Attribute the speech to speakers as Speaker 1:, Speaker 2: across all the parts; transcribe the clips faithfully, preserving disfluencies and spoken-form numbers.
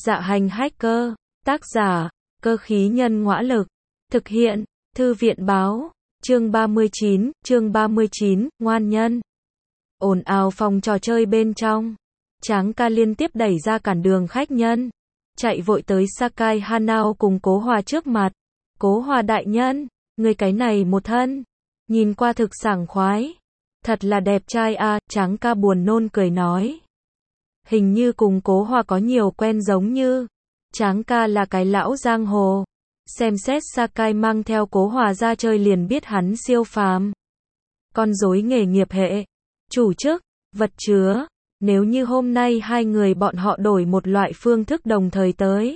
Speaker 1: Dạ hành hacker, tác giả, cơ khí nhân ngõa lực, thực hiện, thư viện báo, chương ba mươi chín, chương ba mươi chín, ngoan nhân. Ồn ào phòng trò chơi bên trong, Tráng ca liên tiếp đẩy ra cản đường khách nhân, chạy vội tới Sakai Hanao cùng Cố Hòa trước mặt. Cố Hòa đại nhân, người cái này một thân, nhìn qua thực sảng khoái, thật là đẹp trai a, Tráng ca buồn nôn cười nói. Hình như cùng Cố Hòa có nhiều quen giống như. Tráng ca là cái lão giang hồ, xem xét Sakai mang theo Cố Hòa ra chơi liền biết hắn siêu phàm. Con rối nghề nghiệp hệ, chủ chức, vật chứa, nếu như hôm nay hai người bọn họ đổi một loại phương thức đồng thời tới,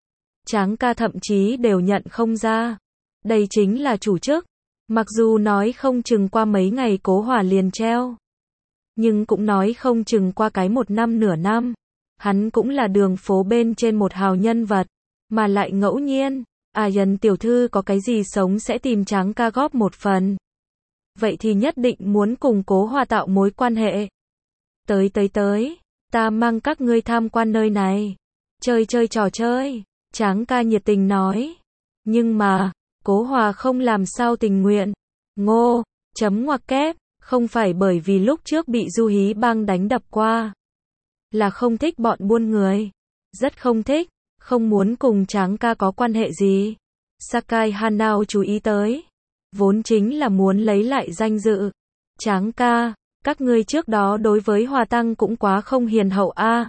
Speaker 1: Tráng ca thậm chí đều nhận không ra. Đây chính là chủ chức, mặc dù nói không chừng qua mấy ngày Cố Hòa liền treo, nhưng cũng nói không chừng qua cái một năm nửa năm, hắn cũng là đường phố bên trên một hào nhân vật, mà lại ngẫu nhiên, à Dần tiểu thư có cái gì sống sẽ tìm Tráng ca góp một phần. Vậy thì nhất định muốn cùng Cố Hòa tạo mối quan hệ. Tới tới tới, ta mang các ngươi tham quan nơi này, chơi chơi trò chơi, Tráng ca nhiệt tình nói. Nhưng mà, Cố Hòa không làm sao tình nguyện. Ngô, chấm ngoặc kép, không phải bởi vì lúc trước bị Du Hí Bang đánh đập qua, là không thích bọn buôn người, rất không thích, không muốn cùng Tráng ca có quan hệ gì. Sakai Hanao chú ý tới, vốn chính là muốn lấy lại danh dự. Tráng ca, các ngươi trước đó đối với Hòa Tăng cũng quá không hiền hậu a. À.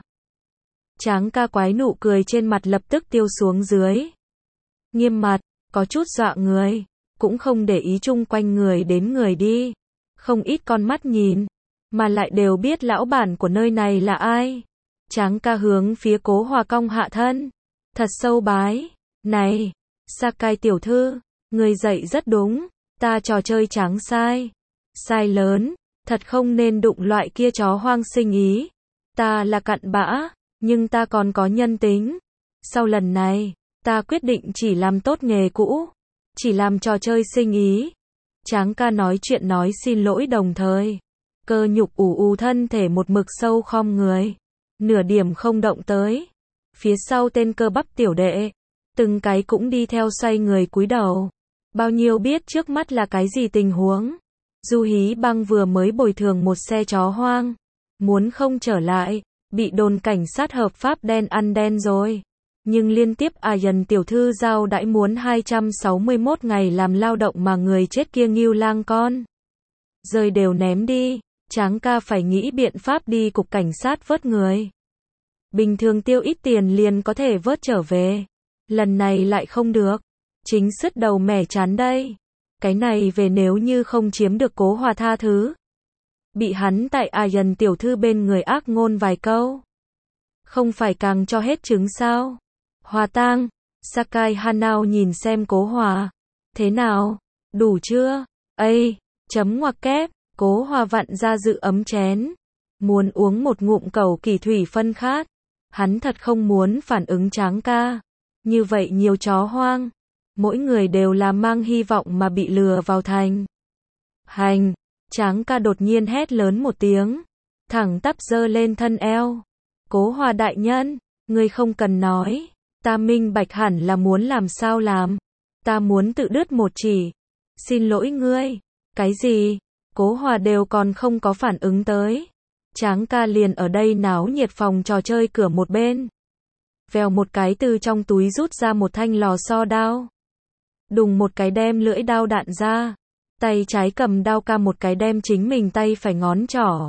Speaker 1: Tráng ca quái nụ cười trên mặt lập tức tiêu xuống dưới. Nghiêm mặt, có chút dọa người, cũng không để ý chung quanh người đến người đi. Không ít con mắt nhìn, mà lại đều biết lão bản của nơi này là ai. Tráng ca hướng phía Cố Hòa cong hạ thân, thật sâu bái. Này, Sakai tiểu thư, người dạy rất đúng, ta trò chơi Tráng sai. Sai lớn, thật không nên đụng loại kia chó hoang sinh ý. Ta là cặn bã, nhưng ta còn có nhân tính. Sau lần này, ta quyết định chỉ làm tốt nghề cũ, chỉ làm trò chơi sinh ý. Tráng ca nói chuyện nói xin lỗi đồng thời, cơ nhục ù ù thân thể một mực sâu khom người, nửa điểm không động tới. Phía sau tên cơ bắp tiểu đệ, từng cái cũng đi theo xoay người cúi đầu. Bao nhiêu biết trước mắt là cái gì tình huống. Du Hí Bang vừa mới bồi thường một xe chó hoang, muốn không trở lại, bị đồn cảnh sát hợp pháp đen ăn đen rồi. Nhưng liên tiếp à Dần tiểu thư giao đãi muốn hai trăm sáu mươi mốt ngày làm lao động mà người chết kia ngưu lang con rơi đều ném đi. Tráng ca phải nghĩ biện pháp đi cục cảnh sát vớt người. Bình thường tiêu ít tiền liền có thể vớt trở về, lần này lại không được, chính sứt đầu mẻ chán đây. Cái này về nếu như không chiếm được Cố Hòa tha thứ, bị hắn tại à Dần tiểu thư bên người ác ngôn vài câu, không phải càng cho hết trứng sao. Hòa Tang, Sakai Hanao nhìn xem Cố Hòa. Thế nào? Đủ chưa? Ây, chấm ngoặc kép, Cố Hòa vặn ra dự ấm chén, muốn uống một ngụm cầu kỳ thủy phân khát. Hắn thật không muốn phản ứng Tráng ca. Như vậy nhiều chó hoang, mỗi người đều là mang hy vọng mà bị lừa vào thành. Hành, Tráng ca đột nhiên hét lớn một tiếng, thẳng tắp giơ lên thân eo. Cố Hòa đại nhân, ngươi không cần nói. Ta minh bạch hẳn là muốn làm sao làm. Ta muốn tự đứt một chỉ. Xin lỗi ngươi. Cái gì? Cố Hòa đều còn không có phản ứng tới. Tráng ca liền ở đây náo nhiệt phòng trò chơi cửa một bên. Vèo một cái từ trong túi rút ra một thanh lò xo đao. Đùng một cái đem lưỡi đao đạn ra. Tay trái cầm đao ca một cái đem chính mình tay phải ngón trỏ.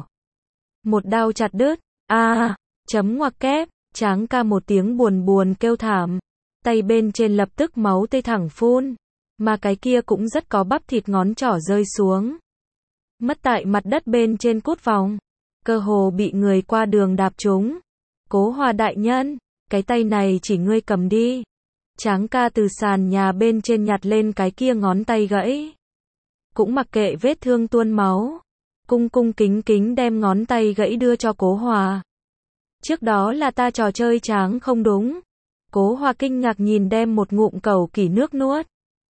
Speaker 1: Một đao chặt đứt. A, à, chấm ngoặc kép. Tráng ca một tiếng buồn buồn kêu thảm, tay bên trên lập tức máu tươi thẳng phun, mà cái kia cũng rất có bắp thịt ngón trỏ rơi xuống, mất tại mặt đất bên trên cút vòng, cơ hồ bị người qua đường đạp trúng. Cố Hòa đại nhân, cái tay này chỉ ngươi cầm đi. Tráng ca từ sàn nhà bên trên nhặt lên cái kia ngón tay gãy, cũng mặc kệ vết thương tuôn máu, cung cung kính kính đem ngón tay gãy đưa cho Cố Hòa. Trước đó là ta trò chơi Tráng không đúng. Cố Hòa kinh ngạc nhìn đem một ngụm cầu kỳ nước nuốt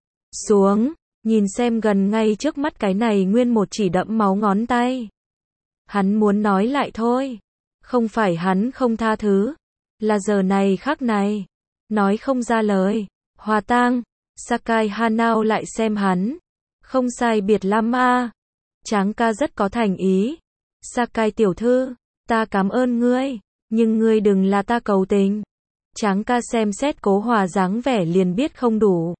Speaker 1: xuống, nhìn xem gần ngay trước mắt cái này nguyên một chỉ đẫm máu ngón tay. Hắn muốn nói lại thôi, không phải hắn không tha thứ, là giờ này khắc này. Nói không ra lời. Hòa tang, Sakai Hanao lại xem hắn. Không sai biệt lắm a. Tráng ca rất có thành ý. Sakai tiểu thư, ta cảm ơn ngươi, nhưng ngươi đừng là ta cầu tình. Tráng ca xem xét Cố Hòa dáng vẻ liền biết không đủ.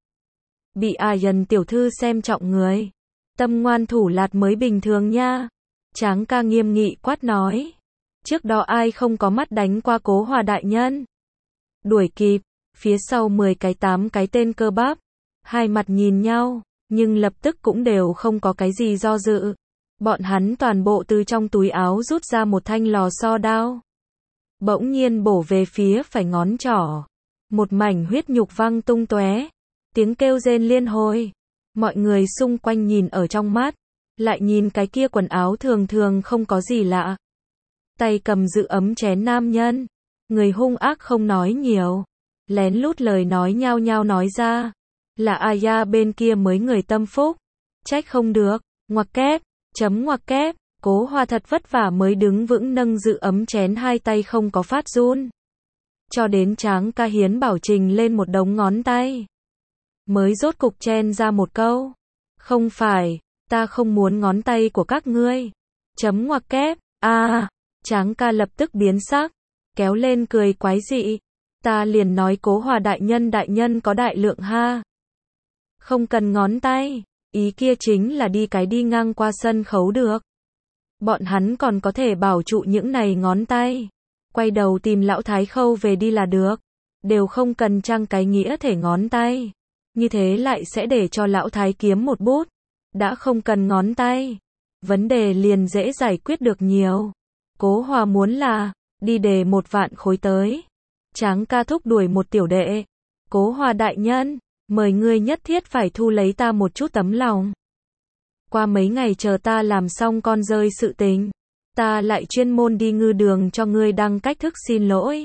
Speaker 1: Bị Ayan tiểu thư xem trọng người. Tâm ngoan thủ lạt mới bình thường nha. Tráng ca nghiêm nghị quát nói. Trước đó ai không có mắt đánh qua Cố Hòa đại nhân. Đuổi kịp, phía sau mười cái tám cái tên cơ bắp. Hai mặt nhìn nhau, nhưng lập tức cũng đều không có cái gì do dự. Bọn hắn toàn bộ từ trong túi áo rút ra một thanh lò xo đao. Bỗng nhiên bổ về phía phải ngón trỏ. Một mảnh huyết nhục văng tung tóe. Tiếng kêu rên liên hồi. Mọi người xung quanh nhìn ở trong mắt. Lại nhìn cái kia quần áo thường thường không có gì lạ. Tay cầm giữ ấm chén nam nhân. Người hung ác không nói nhiều. Lén lút lời nói nhao nhao nói ra. Là Aya bên kia mới người tâm phúc. Trách không được. Ngoặc kép. Chấm ngoặc kép. Cố Hòa thật vất vả mới đứng vững nâng giữ ấm chén hai tay không có phát run. Cho đến Tráng ca hiến bảo trình lên một đống ngón tay. Mới rốt cục chen ra một câu. Không phải, ta không muốn ngón tay của các ngươi. Chấm ngoặc kép. À, Tráng ca lập tức biến sắc. Kéo lên cười quái dị. Ta liền nói Cố Hòa đại nhân đại nhân có đại lượng ha. Không cần ngón tay. Ý kia chính là đi cái đi ngang qua sân khấu được. Bọn hắn còn có thể bảo trụ những này ngón tay. Quay đầu tìm lão Thái Khâu về đi là được. Đều không cần trang cái nghĩa thể ngón tay. Như thế lại sẽ để cho lão Thái kiếm một bút. Đã không cần ngón tay. Vấn đề liền dễ giải quyết được nhiều. Cố Hòa muốn là, đi đề một vạn khối tới. Tráng ca thúc đuổi một tiểu đệ. Cố Hòa đại nhân, mời ngươi nhất thiết phải thu lấy ta một chút tấm lòng. Qua mấy ngày chờ ta làm xong con rơi sự tình. Ta lại chuyên môn đi ngư đường cho ngươi đăng cách thức xin lỗi.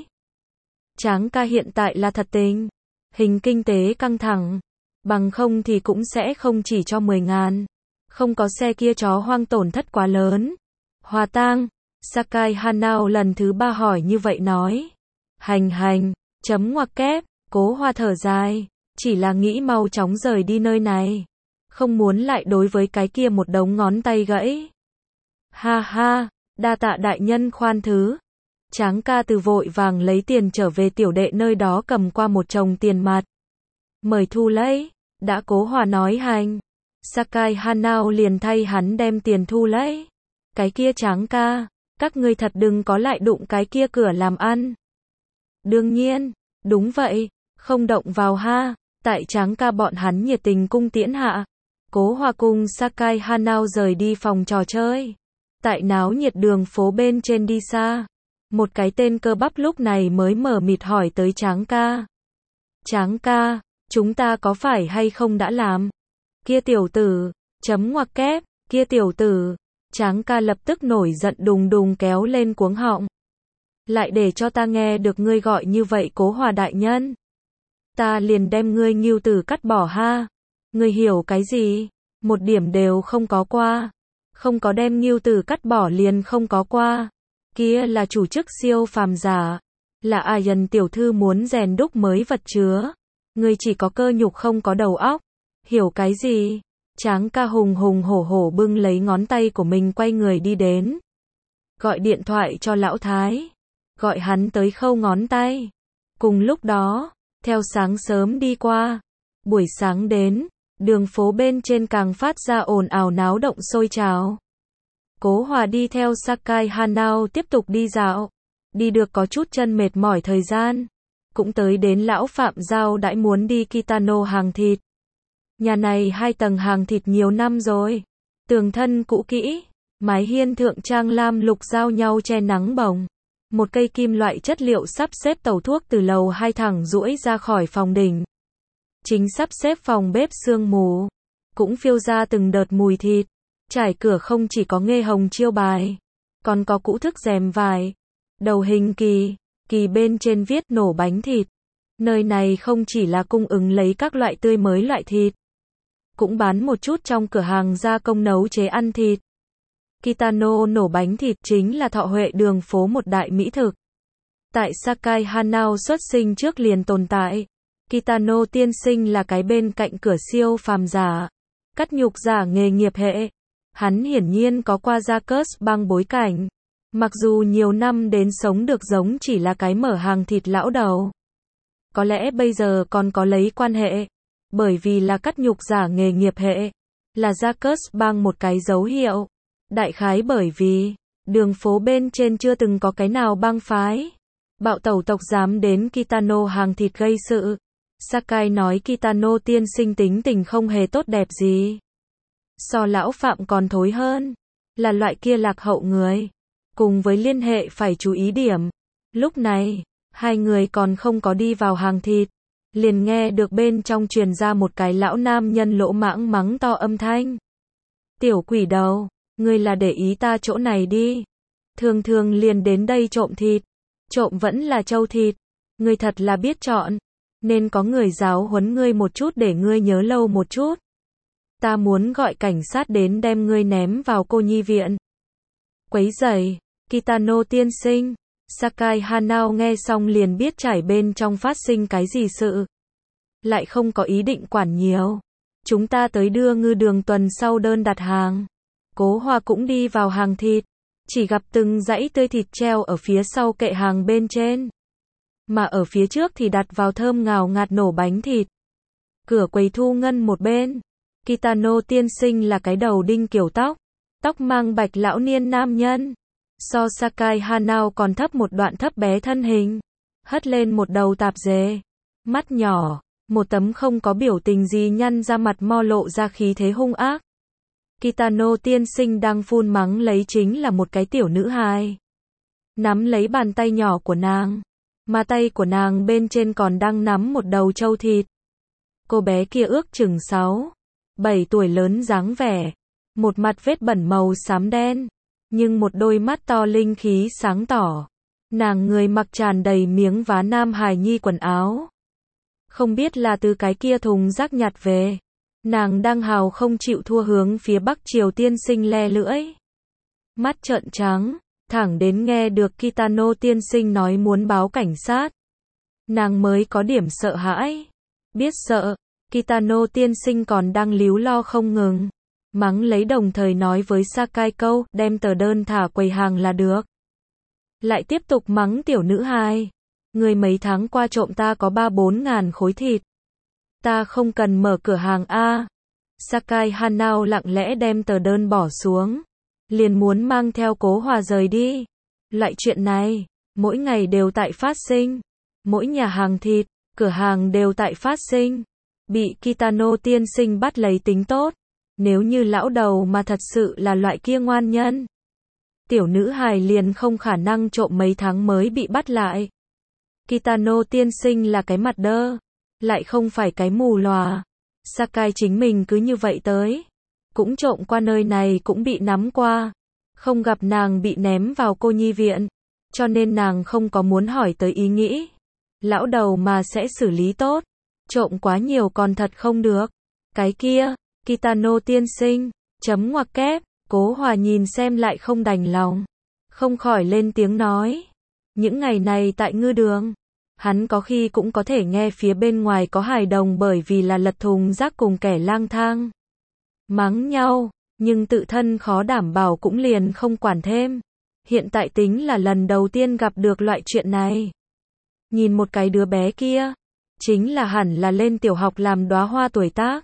Speaker 1: Tráng ca hiện tại là thật tình. Hình kinh tế căng thẳng. Bằng không thì cũng sẽ không chỉ cho mười ngàn. Không có xe kia chó hoang tổn thất quá lớn. Hòa tang, Sakai Hanao lần thứ ba hỏi như vậy nói. Hành hành, chấm ngoặc kép, Cố Hòa thở dài. Chỉ là nghĩ mau chóng rời đi nơi này. Không muốn lại đối với cái kia một đống ngón tay gãy. Ha ha, đa tạ đại nhân khoan thứ. Tráng ca từ vội vàng lấy tiền trở về tiểu đệ nơi đó cầm qua một chồng tiền mặt. Mời thu lấy, đã Cố Hòa nói hành. Sakai Hanao liền thay hắn đem tiền thu lấy. Cái kia Tráng ca, các ngươi thật đừng có lại đụng cái kia cửa làm ăn. Đương nhiên, đúng vậy, không động vào ha. Tại Tráng ca bọn hắn nhiệt tình cung tiễn hạ. Cố Hòa cùng Sakai Hanao rời đi phòng trò chơi. Tại náo nhiệt đường phố bên trên đi xa. Một cái tên cơ bắp lúc này mới mở mịt hỏi tới Tráng ca. Tráng ca, chúng ta có phải hay không đã làm? Kia tiểu tử, chấm ngoặc kép, kia tiểu tử. Tráng ca lập tức nổi giận đùng đùng kéo lên cuống họng. Lại để cho ta nghe được ngươi gọi như vậy Cố Hòa đại nhân. Ta liền đem ngươi ngưu tử cắt bỏ ha. Ngươi hiểu cái gì? Một điểm đều không có qua. Không có đem ngưu tử cắt bỏ liền không có qua. Kia là chủ chức siêu phàm giả. Là Ayan tiểu thư muốn rèn đúc mới vật chứa. Ngươi chỉ có cơ nhục không có đầu óc. Hiểu cái gì? Tráng ca hùng hùng hổ hổ bưng lấy ngón tay của mình quay người đi đến. Gọi điện thoại cho lão Thái. Gọi hắn tới khâu ngón tay. Cùng lúc đó, theo sáng sớm đi qua. Buổi sáng đến, đường phố bên trên càng phát ra ồn ào náo động sôi trào. Cố Hòa đi theo Sakai Hanao tiếp tục đi dạo. Đi được có chút chân mệt mỏi thời gian. Cũng tới đến lão Phạm Giao đãi muốn đi Kitano hàng thịt. Nhà này hai tầng hàng thịt nhiều năm rồi. Tường thân cũ kỹ. Mái hiên thượng trang lam lục giao nhau che nắng bồng. Một cây kim loại chất liệu sắp xếp tàu thuốc từ lầu hai thẳng duỗi ra khỏi phòng đỉnh. Chính sắp xếp phòng bếp sương mù. Cũng phiêu ra từng đợt mùi thịt. Trải cửa không chỉ có nghê hồng chiêu bài. Còn có cũ thức rèm vải. Đầu hình kỳ. Kỳ bên trên viết nổ bánh thịt. Nơi này không chỉ là cung ứng lấy các loại tươi mới loại thịt. Cũng bán một chút trong cửa hàng gia công nấu chế ăn thịt. Kitano nổ bánh thịt chính là Thọ Huệ đường phố một đại mỹ thực. Tại Sakai Hanao xuất sinh trước liền tồn tại. Kitano tiên sinh là cái bên cạnh cửa siêu phàm giả, cắt nhục giả nghề nghiệp hệ. Hắn hiển nhiên có qua gia cớt bang bối cảnh. Mặc dù nhiều năm đến sống được giống chỉ là cái mở hàng thịt lão đầu. Có lẽ bây giờ còn có lấy quan hệ. Bởi vì là cắt nhục giả nghề nghiệp hệ. Là gia cớt bang một cái dấu hiệu. Đại khái bởi vì đường phố bên trên chưa từng có cái nào bang phái bạo tẩu tộc dám đến Kitano hàng thịt gây sự. Sakai nói Kitano tiên sinh tính tình không hề tốt đẹp gì. So lão phạm còn thối hơn. Là loại kia lạc hậu người. Cùng với liên hệ phải chú ý điểm. Lúc này, hai người còn không có đi vào hàng thịt. Liền nghe được bên trong truyền ra một cái lão nam nhân lỗ mãng mắng to âm thanh. Tiểu quỷ đầu, ngươi là để ý ta chỗ này đi. Thường thường liền đến đây trộm thịt. Trộm vẫn là trâu thịt. Ngươi thật là biết chọn. Nên có người giáo huấn ngươi một chút để ngươi nhớ lâu một chút. Ta muốn gọi cảnh sát đến đem ngươi ném vào cô nhi viện. Quấy rầy, Kitano tiên sinh. Sakai Hanao nghe xong liền biết trải bên trong phát sinh cái gì sự. Lại không có ý định quản nhiều. Chúng ta tới đưa ngư đường tuần sau đơn đặt hàng. Cố Hoa cũng đi vào hàng thịt. Chỉ gặp từng dãy tươi thịt treo ở phía sau kệ hàng bên trên. Mà ở phía trước thì đặt vào thơm ngào ngạt nổ bánh thịt. Cửa quầy thu ngân một bên. Kitano tiên sinh là cái đầu đinh kiểu tóc. Tóc mang bạch lão niên nam nhân. So Sakai Hanao còn thấp một đoạn thấp bé thân hình. Hất lên một đầu tạp dề. Mắt nhỏ. Một tấm không có biểu tình gì nhăn ra mặt mo lộ ra khí thế hung ác. Kitano tiên sinh đang phun mắng lấy chính là một cái tiểu nữ hài. Nắm lấy bàn tay nhỏ của nàng. Mà tay của nàng bên trên còn đang nắm một đầu trâu thịt. Cô bé kia ước chừng sáu, bảy tuổi lớn dáng vẻ. Một mặt vết bẩn màu xám đen. Nhưng một đôi mắt to linh khí sáng tỏ. Nàng người mặc tràn đầy miếng vá nam hài nhi quần áo. Không biết là từ cái kia thùng rác nhặt về. Nàng đang hào không chịu thua hướng phía Bắc Triều tiên sinh le lưỡi. Mắt trợn trắng, thẳng đến nghe được Kitano tiên sinh nói muốn báo cảnh sát. Nàng mới có điểm sợ hãi. Biết sợ, Kitano tiên sinh còn đang líu lo không ngừng. Mắng lấy đồng thời nói với Sakai câu, đem tờ đơn thả quầy hàng là được. Lại tiếp tục mắng tiểu nữ hài. Người mấy tháng qua trộm ta có ba bốn ngàn khối thịt. Ta không cần mở cửa hàng a. Sakai Hanao lặng lẽ đem tờ đơn bỏ xuống. Liền muốn mang theo Cố Hòa rời đi. Loại chuyện này, mỗi ngày đều tại phát sinh. Mỗi nhà hàng thịt, cửa hàng đều tại phát sinh. Bị Kitano tiên sinh bắt lấy tính tốt. Nếu như lão đầu mà thật sự là loại kia ngoan nhân. Tiểu nữ hài liền không khả năng trộm mấy tháng mới bị bắt lại. Kitano tiên sinh là cái mặt đơ. Lại không phải cái mù lòa. Sakai chính mình cứ như vậy tới. Cũng trộm qua nơi này cũng bị nắm qua. Không gặp nàng bị ném vào cô nhi viện. Cho nên nàng không có muốn hỏi tới ý nghĩ. Lão đầu mà sẽ xử lý tốt. Trộm quá nhiều còn thật không được. Cái kia, Kitano tiên sinh, chấm ngoặc kép, Cố Hòa nhìn xem lại không đành lòng. Không khỏi lên tiếng nói. Những ngày này tại ngư đường. Hắn có khi cũng có thể nghe phía bên ngoài có hài đồng bởi vì là lật thùng rác cùng kẻ lang thang. Mắng nhau, nhưng tự thân khó đảm bảo cũng liền không quản thêm. Hiện tại tính là lần đầu tiên gặp được loại chuyện này. Nhìn một cái đứa bé kia, chính là hẳn là lên tiểu học làm đóa hoa tuổi tác.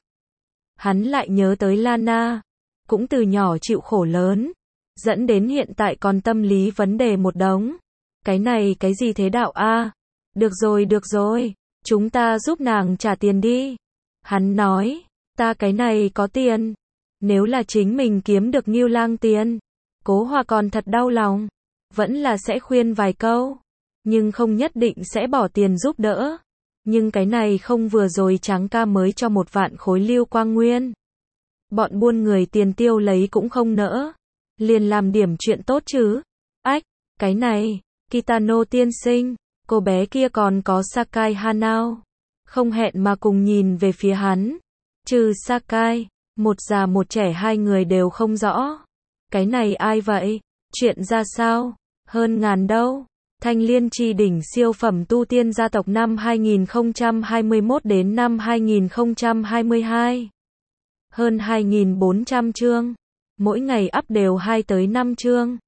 Speaker 1: Hắn lại nhớ tới Lana, cũng từ nhỏ chịu khổ lớn, dẫn đến hiện tại còn tâm lý vấn đề một đống. Cái này cái gì thế đạo a? Được rồi được rồi, chúng ta giúp nàng trả tiền đi. Hắn nói, ta cái này có tiền. Nếu là chính mình kiếm được Ngưu Lang tiền, Cố Hòa còn thật đau lòng. Vẫn là sẽ khuyên vài câu, nhưng không nhất định sẽ bỏ tiền giúp đỡ. Nhưng cái này không vừa rồi Tráng ca mới cho một vạn khối lưu quang nguyên. Bọn buôn người tiền tiêu lấy cũng không nỡ. Liền làm điểm chuyện tốt chứ. Ách, cái này, Kitano tiên sinh, cô bé kia còn có Sakai Hanao. Không hẹn mà cùng nhìn về phía hắn. Trừ Sakai, một già một trẻ hai người đều không rõ. Cái này ai vậy? Chuyện ra sao? Hơn ngàn đâu? Thanh Liên Chi đỉnh siêu phẩm tu tiên gia tộc năm hai nghìn không trăm hai mươi mốt đến năm hai nghìn không trăm hai mươi hai. Hơn hai nghìn bốn trăm chương. Mỗi ngày up đều hai tới năm chương.